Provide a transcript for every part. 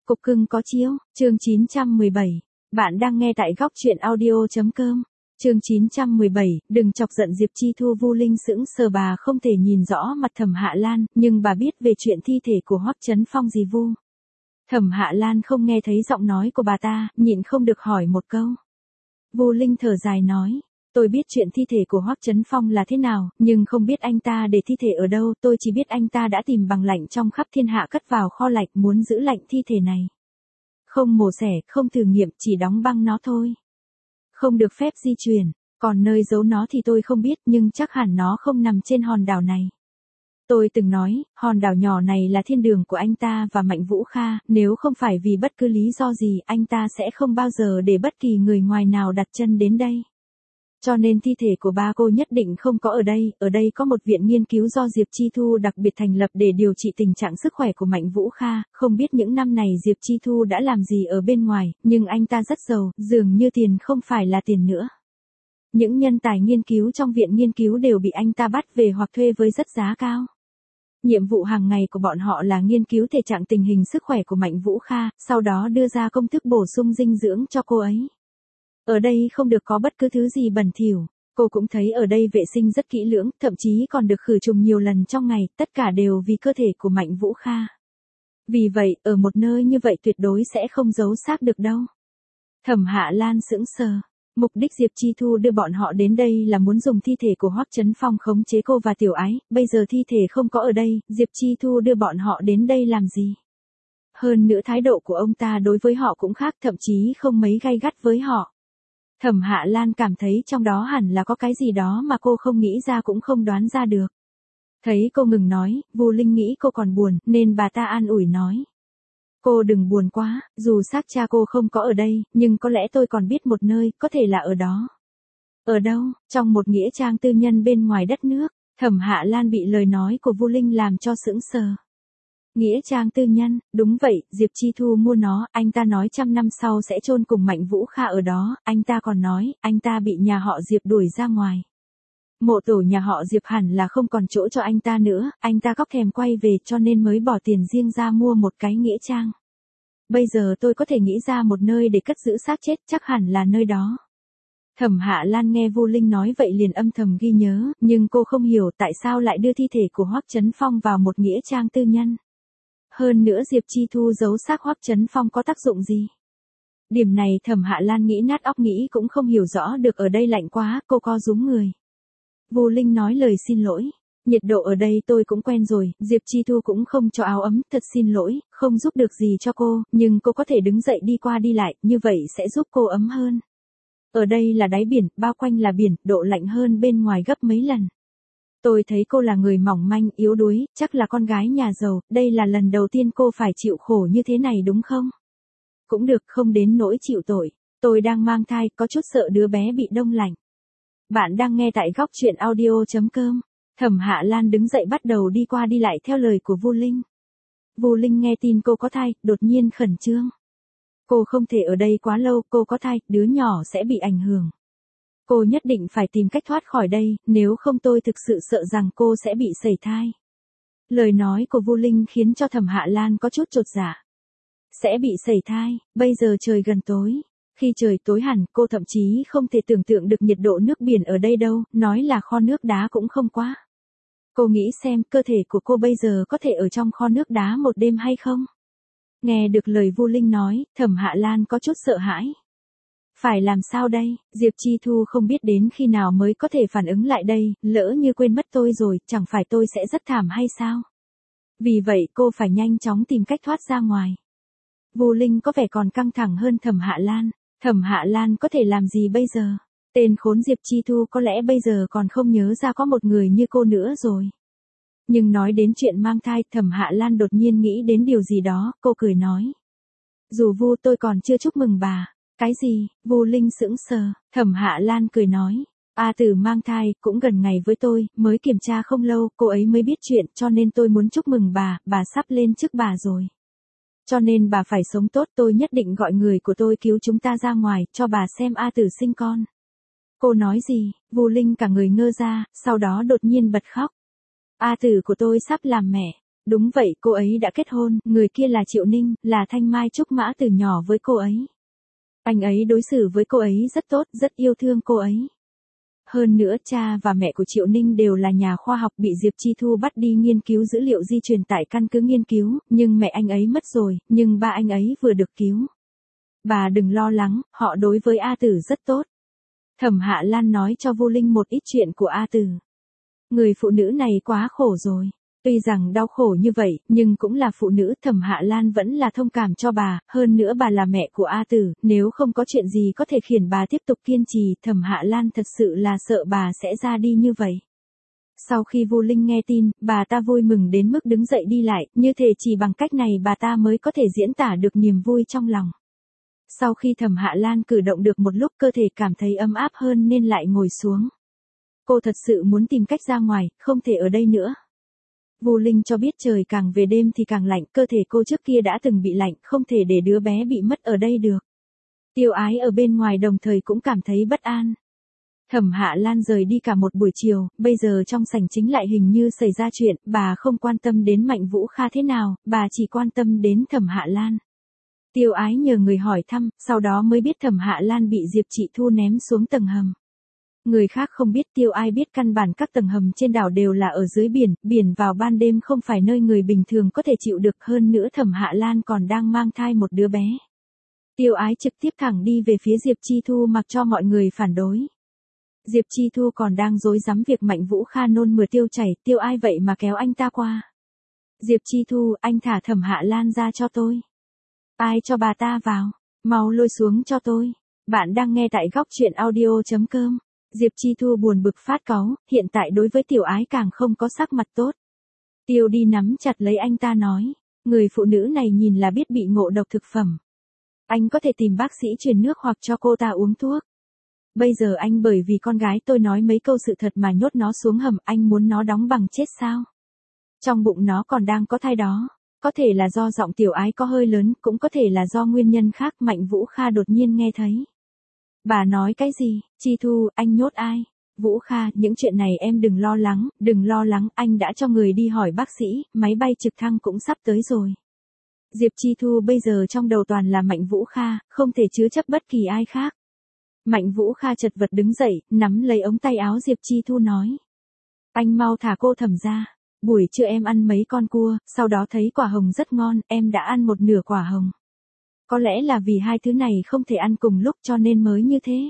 Cục cưng có chiếu, chương 917. Bạn đang nghe tại góc truyện audio.com. Chương 917, đừng chọc giận Diệp Chi Thu. Vu Linh sững sờ, bà không thể nhìn rõ mặt Thẩm Hạ Lan, nhưng bà biết về chuyện thi thể của Hoắc Chấn Phong gì Vu. Thẩm Hạ Lan không nghe thấy giọng nói của bà ta, nhịn không được hỏi một câu. Vu Linh thở dài nói, tôi biết chuyện thi thể của Hoắc Chấn Phong là thế nào, nhưng không biết anh ta để thi thể ở đâu, tôi chỉ biết anh ta đã tìm bằng lạnh trong khắp thiên hạ cất vào kho lạnh, muốn giữ lạnh thi thể này. Không mổ xẻ, không thử nghiệm, chỉ đóng băng nó thôi. Không được phép di chuyển, còn nơi giấu nó thì tôi không biết, nhưng chắc hẳn nó không nằm trên hòn đảo này. Tôi từng nói, hòn đảo nhỏ này là thiên đường của anh ta và Mạnh Vũ Kha, nếu không phải vì bất cứ lý do gì, anh ta sẽ không bao giờ để bất kỳ người ngoài nào đặt chân đến đây. Cho nên thi thể của ba cô nhất định không có ở đây có một viện nghiên cứu do Diệp Chi Thu đặc biệt thành lập để điều trị tình trạng sức khỏe của Mạnh Vũ Kha, không biết những năm này Diệp Chi Thu đã làm gì ở bên ngoài, nhưng anh ta rất giàu, dường như tiền không phải là tiền nữa. Những nhân tài nghiên cứu trong viện nghiên cứu đều bị anh ta bắt về hoặc thuê với rất giá cao. Nhiệm vụ hàng ngày của bọn họ là nghiên cứu thể trạng tình hình sức khỏe của Mạnh Vũ Kha, sau đó đưa ra công thức bổ sung dinh dưỡng cho cô ấy. Ở đây không được có bất cứ thứ gì bẩn thỉu, cô cũng thấy ở đây vệ sinh rất kỹ lưỡng, thậm chí còn được khử trùng nhiều lần trong ngày, tất cả đều vì cơ thể của Mạnh Vũ Kha. Vì vậy, ở một nơi như vậy tuyệt đối sẽ không giấu xác được đâu. Thẩm Hạ Lan sững sờ. Mục đích Diệp Chi Thu đưa bọn họ đến đây là muốn dùng thi thể của Hoắc Chấn Phong khống chế cô và Tiểu Ái, bây giờ thi thể không có ở đây, Diệp Chi Thu đưa bọn họ đến đây làm gì? Hơn nữa thái độ của ông ta đối với họ cũng khác, thậm chí không mấy gay gắt với họ. Thẩm Hạ Lan cảm thấy trong đó hẳn là có cái gì đó mà cô không nghĩ ra cũng không đoán ra được. Thấy cô ngừng nói, Vu Linh nghĩ cô còn buồn, nên bà ta an ủi nói. Cô đừng buồn quá, dù xác cha cô không có ở đây, nhưng có lẽ tôi còn biết một nơi, có thể là ở đó. Ở đâu? Trong một nghĩa trang tư nhân bên ngoài đất nước. Thẩm Hạ Lan bị lời nói của Vu Linh làm cho sững sờ. Nghĩa trang tư nhân, đúng vậy, Diệp Chi Thu mua nó, anh ta nói 100 năm sau sẽ chôn cùng Mạnh Vũ Kha ở đó, anh ta còn nói, anh ta bị nhà họ Diệp đuổi ra ngoài. Mộ tổ nhà họ Diệp hẳn là không còn chỗ cho anh ta nữa, anh ta khóc thèm quay về cho nên mới bỏ tiền riêng ra mua một cái nghĩa trang. Bây giờ tôi có thể nghĩ ra một nơi để cất giữ xác chết, chắc hẳn là nơi đó. Thẩm Hạ Lan nghe Vu Linh nói vậy liền âm thầm ghi nhớ, nhưng cô không hiểu tại sao lại đưa thi thể của Hoắc Chấn Phong vào một nghĩa trang tư nhân. Hơn nữa Diệp Chi Thu giấu xác Hoắc Chấn Phong có tác dụng gì? Điểm này Thẩm Hạ Lan nghĩ nát óc nghĩ cũng không hiểu rõ được, ở đây lạnh quá, cô co rúm người. Vu Linh nói lời xin lỗi. Nhiệt độ ở đây tôi cũng quen rồi, Diệp Chi Thu cũng không cho áo ấm, thật xin lỗi, không giúp được gì cho cô, nhưng cô có thể đứng dậy đi qua đi lại, như vậy sẽ giúp cô ấm hơn. Ở đây là đáy biển, bao quanh là biển, độ lạnh hơn bên ngoài gấp mấy lần. Tôi thấy cô là người mỏng manh, yếu đuối, chắc là con gái nhà giàu, đây là lần đầu tiên cô phải chịu khổ như thế này đúng không? Cũng được, không đến nỗi chịu tội. Tôi đang mang thai, có chút sợ đứa bé bị đông lạnh. Bạn đang nghe tại góc truyện audio.com. Thẩm Hạ Lan đứng dậy bắt đầu đi qua đi lại theo lời của Vu Linh. Vu Linh nghe tin cô có thai, đột nhiên khẩn trương. Cô không thể ở đây quá lâu, cô có thai, đứa nhỏ sẽ bị ảnh hưởng. Cô nhất định phải tìm cách thoát khỏi đây, nếu không tôi thực sự sợ rằng cô sẽ bị sẩy thai. Lời nói của Vu Linh khiến cho Thẩm Hạ Lan có chút chột dạ. Sẽ bị sẩy thai, bây giờ trời gần tối. Khi trời tối hẳn, cô thậm chí không thể tưởng tượng được nhiệt độ nước biển ở đây đâu, nói là kho nước đá cũng không quá. Cô nghĩ xem, cơ thể của cô bây giờ có thể ở trong kho nước đá một đêm hay không? Nghe được lời Vu Linh nói, Thẩm Hạ Lan có chút sợ hãi. Phải làm sao đây, Diệp Chi Thu không biết đến khi nào mới có thể phản ứng lại đây, lỡ như quên mất tôi rồi, chẳng phải tôi sẽ rất thảm hay sao? Vì vậy cô phải nhanh chóng tìm cách thoát ra ngoài. Vu Linh có vẻ còn căng thẳng hơn Thẩm Hạ Lan. Thẩm Hạ Lan có thể làm gì bây giờ? Tên khốn Diệp Chi Thu có lẽ bây giờ còn không nhớ ra có một người như cô nữa rồi. Nhưng nói đến chuyện mang thai, Thẩm Hạ Lan đột nhiên nghĩ đến điều gì đó, cô cười nói. Dù Vu tôi còn chưa chúc mừng bà. Cái gì? Vu Linh sững sờ, Thẩm Hạ Lan cười nói. A Tử mang thai, cũng gần ngày với tôi, mới kiểm tra không lâu, cô ấy mới biết chuyện, cho nên tôi muốn chúc mừng bà sắp lên chức bà rồi. Cho nên bà phải sống tốt, tôi nhất định gọi người của tôi cứu chúng ta ra ngoài, cho bà xem A Tử sinh con. Cô nói gì? Vu Linh cả người ngơ ra, sau đó đột nhiên bật khóc. A Tử của tôi sắp làm mẹ. Đúng vậy, cô ấy đã kết hôn, người kia là Triệu Ninh, là thanh mai trúc mã từ nhỏ với cô ấy. Anh ấy đối xử với cô ấy rất tốt, rất yêu thương cô ấy. Hơn nữa cha và mẹ của Triệu Ninh đều là nhà khoa học bị Diệp Chi Thu bắt đi nghiên cứu dữ liệu di truyền tại căn cứ nghiên cứu, nhưng mẹ anh ấy mất rồi, nhưng ba anh ấy vừa được cứu. Bà đừng lo lắng, họ đối với A Tử rất tốt. Thẩm Hạ Lan nói cho Vô Linh một ít chuyện của A Tử. Người phụ nữ này quá khổ rồi. Tuy rằng đau khổ như vậy, nhưng cũng là phụ nữ, Thẩm Hạ Lan vẫn là thông cảm cho bà, hơn nữa bà là mẹ của A Tử, nếu không có chuyện gì có thể khiến bà tiếp tục kiên trì, Thẩm Hạ Lan thật sự là sợ bà sẽ ra đi như vậy. Sau khi Vô Linh nghe tin, bà ta vui mừng đến mức đứng dậy đi lại, như thể chỉ bằng cách này bà ta mới có thể diễn tả được niềm vui trong lòng. Sau khi Thẩm Hạ Lan cử động được một lúc cơ thể cảm thấy ấm áp hơn nên lại ngồi xuống. Cô thật sự muốn tìm cách ra ngoài, không thể ở đây nữa. Vô Linh cho biết trời càng về đêm thì càng lạnh, cơ thể cô trước kia đã từng bị lạnh, không thể để đứa bé bị mất ở đây được. Tiêu Ái ở bên ngoài đồng thời cũng cảm thấy bất an. Thẩm Hạ Lan rời đi cả một buổi chiều, bây giờ trong sảnh chính lại hình như xảy ra chuyện, bà không quan tâm đến Mạnh Vũ Kha thế nào, bà chỉ quan tâm đến Thẩm Hạ Lan. Tiêu Ái nhờ người hỏi thăm, sau đó mới biết Thẩm Hạ Lan bị Diệp Chị Thu ném xuống tầng hầm. Người khác không biết, Tiêu Ái biết căn bản các tầng hầm trên đảo đều là ở dưới biển, biển vào ban đêm không phải nơi người bình thường có thể chịu được, hơn nữa Thẩm Hạ Lan còn đang mang thai một đứa bé. Tiêu Ái trực tiếp thẳng đi về phía Diệp Chi Thu mặc cho mọi người phản đối. Diệp Chi Thu còn đang rối rắm việc Mạnh Vũ Kha nôn mửa tiêu chảy, Tiêu Ai vậy mà kéo anh ta qua. Diệp Chi Thu, anh thả Thẩm Hạ Lan ra cho tôi. Ai cho bà ta vào, mau lôi xuống cho tôi. Bạn đang nghe tại góc truyện audio.com. Diệp Chi Thu buồn bực phát cáu, hiện tại đối với Tiểu Ái càng không có sắc mặt tốt. Tiêu đi nắm chặt lấy anh ta nói, người phụ nữ này nhìn là biết bị ngộ độc thực phẩm. Anh có thể tìm bác sĩ truyền nước hoặc cho cô ta uống thuốc. Bây giờ anh bởi vì con gái tôi nói mấy câu sự thật mà nhốt nó xuống hầm, anh muốn nó đóng bằng chết sao? Trong bụng nó còn đang có thai đó. Có thể là do giọng Tiểu Ái có hơi lớn, cũng có thể là do nguyên nhân khác. Mạnh Vũ Kha đột nhiên nghe thấy. Bà nói cái gì? Chi Thu, anh nhốt ai? Vũ Kha, những chuyện này em đừng lo lắng, anh đã cho người đi hỏi bác sĩ, máy bay trực thăng cũng sắp tới rồi. Diệp Chi Thu bây giờ trong đầu toàn là Mạnh Vũ Kha, không thể chứa chấp bất kỳ ai khác. Mạnh Vũ Kha chật vật đứng dậy, nắm lấy ống tay áo Diệp Chi Thu nói. Anh mau thả cô Thẩm ra. Buổi trưa em ăn mấy con cua, sau đó thấy quả hồng rất ngon, em đã ăn một nửa quả hồng. Có lẽ là vì hai thứ này không thể ăn cùng lúc cho nên mới như thế.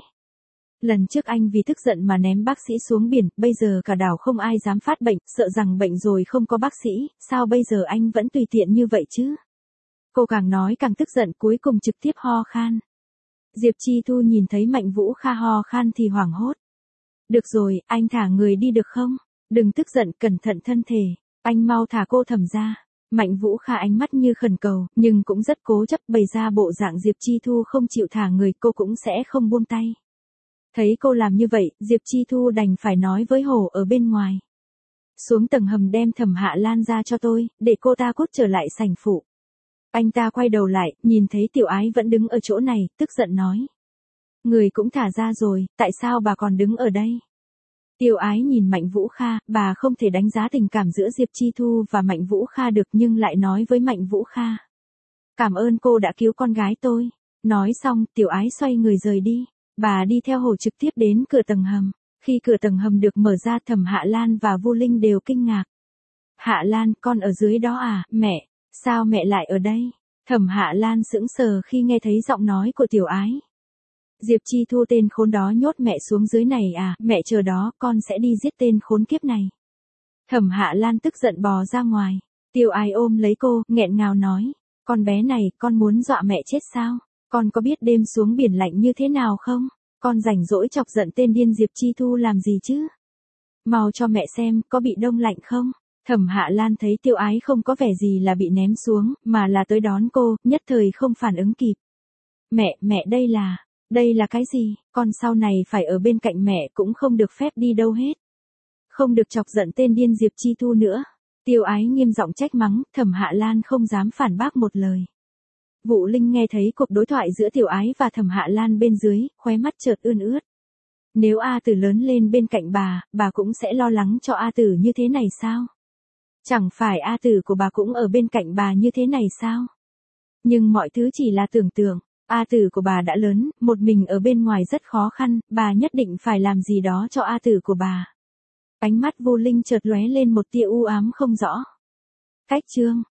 Lần trước anh vì tức giận mà ném bác sĩ xuống biển, bây giờ cả đảo không ai dám phát bệnh, sợ rằng bệnh rồi không có bác sĩ, sao bây giờ anh vẫn tùy tiện như vậy chứ? Cô càng nói càng tức giận, cuối cùng trực tiếp ho khan. Diệp Chi Thu nhìn thấy Mạnh Vũ Kha ho khan thì hoảng hốt. Được rồi, anh thả người đi được không? Đừng tức giận, cẩn thận thân thể. Anh mau thả cô Thẩm ra. Mạnh Vũ Kha ánh mắt như khẩn cầu, nhưng cũng rất cố chấp, bày ra bộ dạng Diệp Chi Thu không chịu thả người, cô cũng sẽ không buông tay. Thấy cô làm như vậy, Diệp Chi Thu đành phải nói với Hổ ở bên ngoài. Xuống tầng hầm đem Thẩm Hạ Lan ra cho tôi, để cô ta cút trở lại sảnh phụ. Anh ta quay đầu lại, nhìn thấy Tiểu Ái vẫn đứng ở chỗ này, tức giận nói. Người cũng thả ra rồi, tại sao bà còn đứng ở đây? Tiểu Ái nhìn Mạnh Vũ Kha, bà không thể đánh giá tình cảm giữa Diệp Chi Thu và Mạnh Vũ Kha được nhưng lại nói với Mạnh Vũ Kha. Cảm ơn cô đã cứu con gái tôi. Nói xong, Tiểu Ái xoay người rời đi. Bà đi theo Hồ trực tiếp đến cửa tầng hầm. Khi cửa tầng hầm được mở ra, Thẩm Hạ Lan và Vô Linh đều kinh ngạc. Hạ Lan, con ở dưới đó à? Mẹ, sao mẹ lại ở đây? Thẩm Hạ Lan sững sờ khi nghe thấy giọng nói của Tiểu Ái. Diệp Chi Thu tên khốn đó nhốt mẹ xuống dưới này à? Mẹ chờ đó, con sẽ đi giết tên khốn kiếp này. Thẩm Hạ Lan tức giận bò ra ngoài. Tiểu Ái ôm lấy cô, nghẹn ngào nói. Con bé này, con muốn dọa mẹ chết sao? Con có biết đêm xuống biển lạnh như thế nào không? Con rảnh rỗi chọc giận tên điên Diệp Chi Thu làm gì chứ? Mau cho mẹ xem, có bị đông lạnh không? Thẩm Hạ Lan thấy Tiểu Ái không có vẻ gì là bị ném xuống, mà là tới đón cô, nhất thời không phản ứng kịp. Mẹ đây là cái gì? Con sau này phải ở bên cạnh mẹ cũng không được phép đi đâu hết. Không được chọc giận tên điên Diệp Chi Thu nữa. Tiểu Ái nghiêm giọng trách mắng, Thẩm Hạ Lan không dám phản bác một lời. Vũ Linh nghe thấy cuộc đối thoại giữa Tiểu Ái và Thẩm Hạ Lan bên dưới, khóe mắt chợt ươn ướt. Nếu A Tử lớn lên bên cạnh bà cũng sẽ lo lắng cho A Tử như thế này sao? Chẳng phải A tử của bà cũng ở bên cạnh bà như thế này sao? Nhưng mọi thứ chỉ là tưởng tượng. A tử của bà đã lớn, một mình ở bên ngoài rất khó khăn, bà nhất định phải làm gì đó cho A tử của bà. Ánh mắt Vô Linh chợt lóe lên một tia u ám không rõ. Cách chương